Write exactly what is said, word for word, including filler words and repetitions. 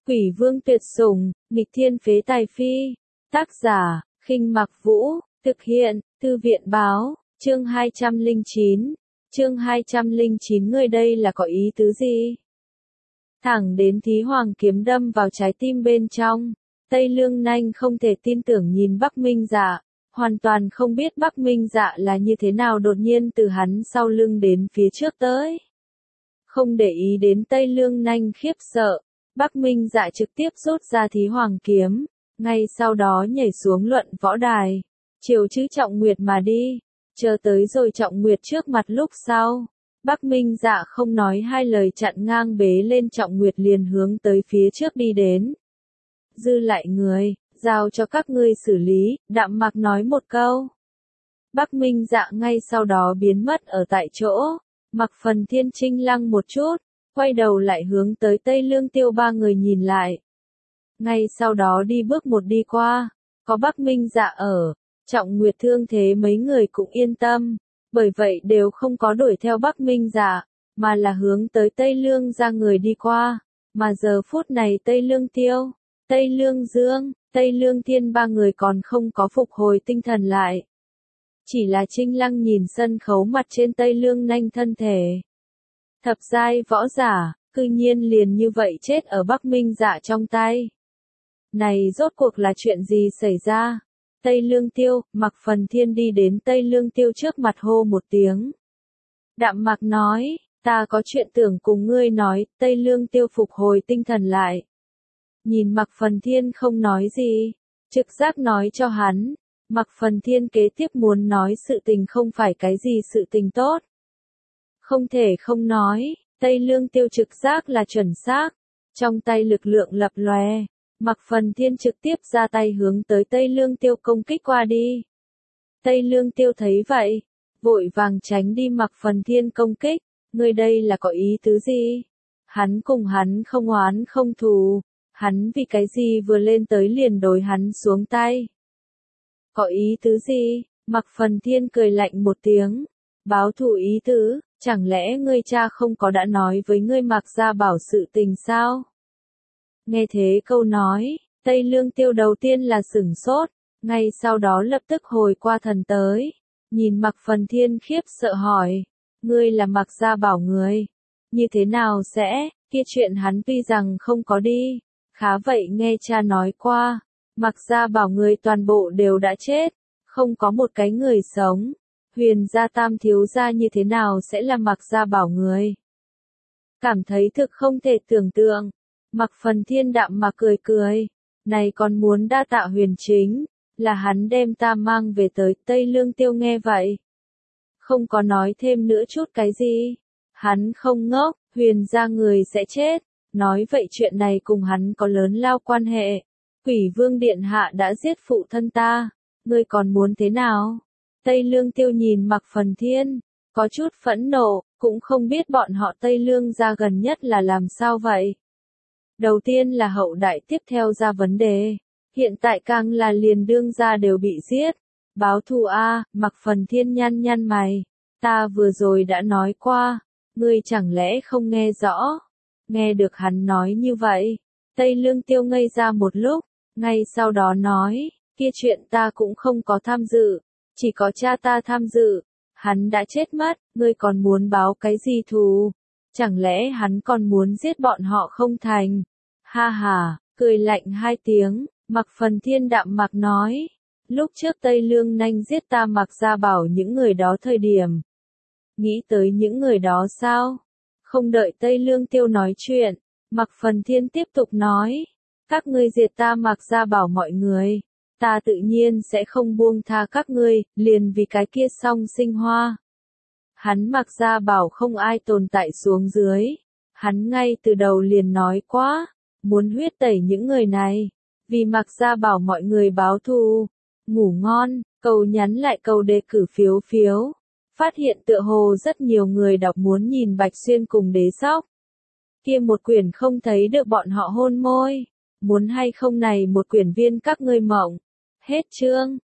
Quỷ vương tuyệt sủng, nghịch thiên phế tài phi. Tác giả, Khinh Mặc Vũ, thực hiện, Thư viện báo, chương hai trăm lẻ chín. Chương hai trăm lẻ chín người đây là có ý tứ gì? Thẳng đến Thí Hoàng kiếm đâm vào trái tim bên trong, Tây Lương Nanh không thể tin tưởng nhìn Bắc Minh Dạ, hoàn toàn không biết Bắc Minh Dạ là như thế nào đột nhiên từ hắn sau lưng đến phía trước tới. Không để ý đến Tây Lương Nanh khiếp sợ, Bắc Minh Dạ trực tiếp rút ra Thí Hoàng kiếm, ngay sau đó nhảy xuống luận võ đài, chiều chữ Trọng Nguyệt mà đi, chờ tới rồi Trọng Nguyệt trước mặt lúc sau. Bắc Minh Dạ không nói hai lời chặn ngang bế lên Trọng Nguyệt liền hướng tới phía trước đi đến. Dư lại người, giao cho các ngươi xử lý, Đạm Mặc nói một câu. Bắc Minh Dạ ngay sau đó biến mất ở tại chỗ, Mặc Phần Thiên trinh lăng một chút, quay đầu lại hướng tới Tây Lương Tiêu ba người nhìn lại. Ngay sau đó đi bước một đi qua, có Bắc Minh Dạ ở, Trọng Nguyệt thương thế mấy người cũng yên tâm, bởi vậy đều không có đuổi theo Bắc Minh Dạ, mà là hướng tới Tây Lương ra người đi qua, mà giờ phút này Tây Lương Tiêu, Tây Lương Dương, Tây Lương Thiên ba người còn không có phục hồi tinh thần lại. Chỉ là Trinh Lăng nhìn sân khấu mặt trên Tây Lương Nanh thân thể. Thập giai võ giả, cư nhiên liền như vậy chết ở Bắc Minh Dạ trong tay. Này rốt cuộc là chuyện gì xảy ra? Tây Lương Tiêu, Mặc Phần Thiên đi đến Tây Lương Tiêu trước mặt hô một tiếng. Đạm Mặc nói, ta có chuyện tưởng cùng ngươi nói, Tây Lương Tiêu phục hồi tinh thần lại. Nhìn Mặc Phần Thiên không nói gì, trực giác nói cho hắn, Mặc Phần Thiên kế tiếp muốn nói sự tình không phải cái gì sự tình tốt. Không thể không nói, Tây Lương Tiêu trực giác là chuẩn xác, trong tay lực lượng lập lòe, Mặc Phần Thiên trực tiếp ra tay hướng tới Tây Lương Tiêu công kích qua đi. Tây Lương Tiêu thấy vậy, vội vàng tránh đi Mặc Phần Thiên công kích, ngươi đây là có ý tứ gì? Hắn cùng hắn không oán không thù, hắn vì cái gì vừa lên tới liền đối hắn xuống tay? Có ý tứ gì? Mặc Phần Thiên cười lạnh một tiếng, báo thù ý tứ, chẳng lẽ ngươi cha không có đã nói với ngươi Mặc Gia Bảo sự tình sao? Nghe thế câu nói, Tây Lương Tiêu đầu tiên là sửng sốt, ngay sau đó lập tức hồi qua thần tới, nhìn Mặc Phần Thiên khiếp sợ hỏi, ngươi là Mặc Gia Bảo người, như thế nào sẽ, kia chuyện hắn tuy rằng không có đi, khá vậy nghe cha nói qua, Mặc Gia Bảo người toàn bộ đều đã chết, không có một cái người sống, Huyền gia tam thiếu gia như thế nào sẽ là Mặc Gia Bảo người? Cảm thấy thực không thể tưởng tượng. Mặc Phần Thiên Đạm Mặc cười cười, này còn muốn đa tạ Huyền chính, là hắn đem ta mang về tới Tây Lương Tiêu nghe vậy. Không có nói thêm nữa chút cái gì, hắn không ngốc, Huyền gia người sẽ chết, nói vậy chuyện này cùng hắn có lớn lao quan hệ. Quỷ Vương Điện Hạ đã giết phụ thân ta, ngươi còn muốn thế nào? Tây Lương Tiêu nhìn Mặc Phần Thiên, có chút phẫn nộ, cũng không biết bọn họ Tây Lương gia gần nhất là làm sao vậy. Đầu tiên là hậu đại tiếp theo ra vấn đề, hiện tại càng là liền đương gia đều bị giết. Báo thù a, Mặc Phần Thiên nhăn nhăn mày, ta vừa rồi đã nói qua, ngươi chẳng lẽ không nghe rõ? Nghe được hắn nói như vậy, Tây Lương Tiêu ngây ra một lúc, ngay sau đó nói, kia chuyện ta cũng không có tham dự, chỉ có cha ta tham dự, hắn đã chết mất, ngươi còn muốn báo cái gì thù? Chẳng lẽ hắn còn muốn giết bọn họ không thành? Ha ha, cười lạnh hai tiếng, Mặc Phần Thiên Đạm Mặc nói, lúc trước Tây Lương Nanh giết ta Mặc Gia Bảo những người đó thời điểm. Nghĩ tới những người đó sao? Không đợi Tây Lương Tiêu nói chuyện, Mặc Phần Thiên tiếp tục nói, các ngươi diệt ta Mặc Gia Bảo mọi người, ta tự nhiên sẽ không buông tha các ngươi, liền vì cái kia song sinh hoa. Hắn Mặc Gia Bảo không ai tồn tại xuống dưới, hắn ngay từ đầu liền nói quá, muốn huyết tẩy những người này, vì Mặc Gia Bảo mọi người báo thù. Ngủ ngon, cầu nhắn lại cầu đề cử phiếu phiếu. Phát hiện tựa hồ rất nhiều người đọc muốn nhìn Bạch Xuyên cùng Đế Sóc. Kia một quyển không thấy được bọn họ hôn môi, muốn hay không này một quyển viên các ngươi mộng. Hết chương.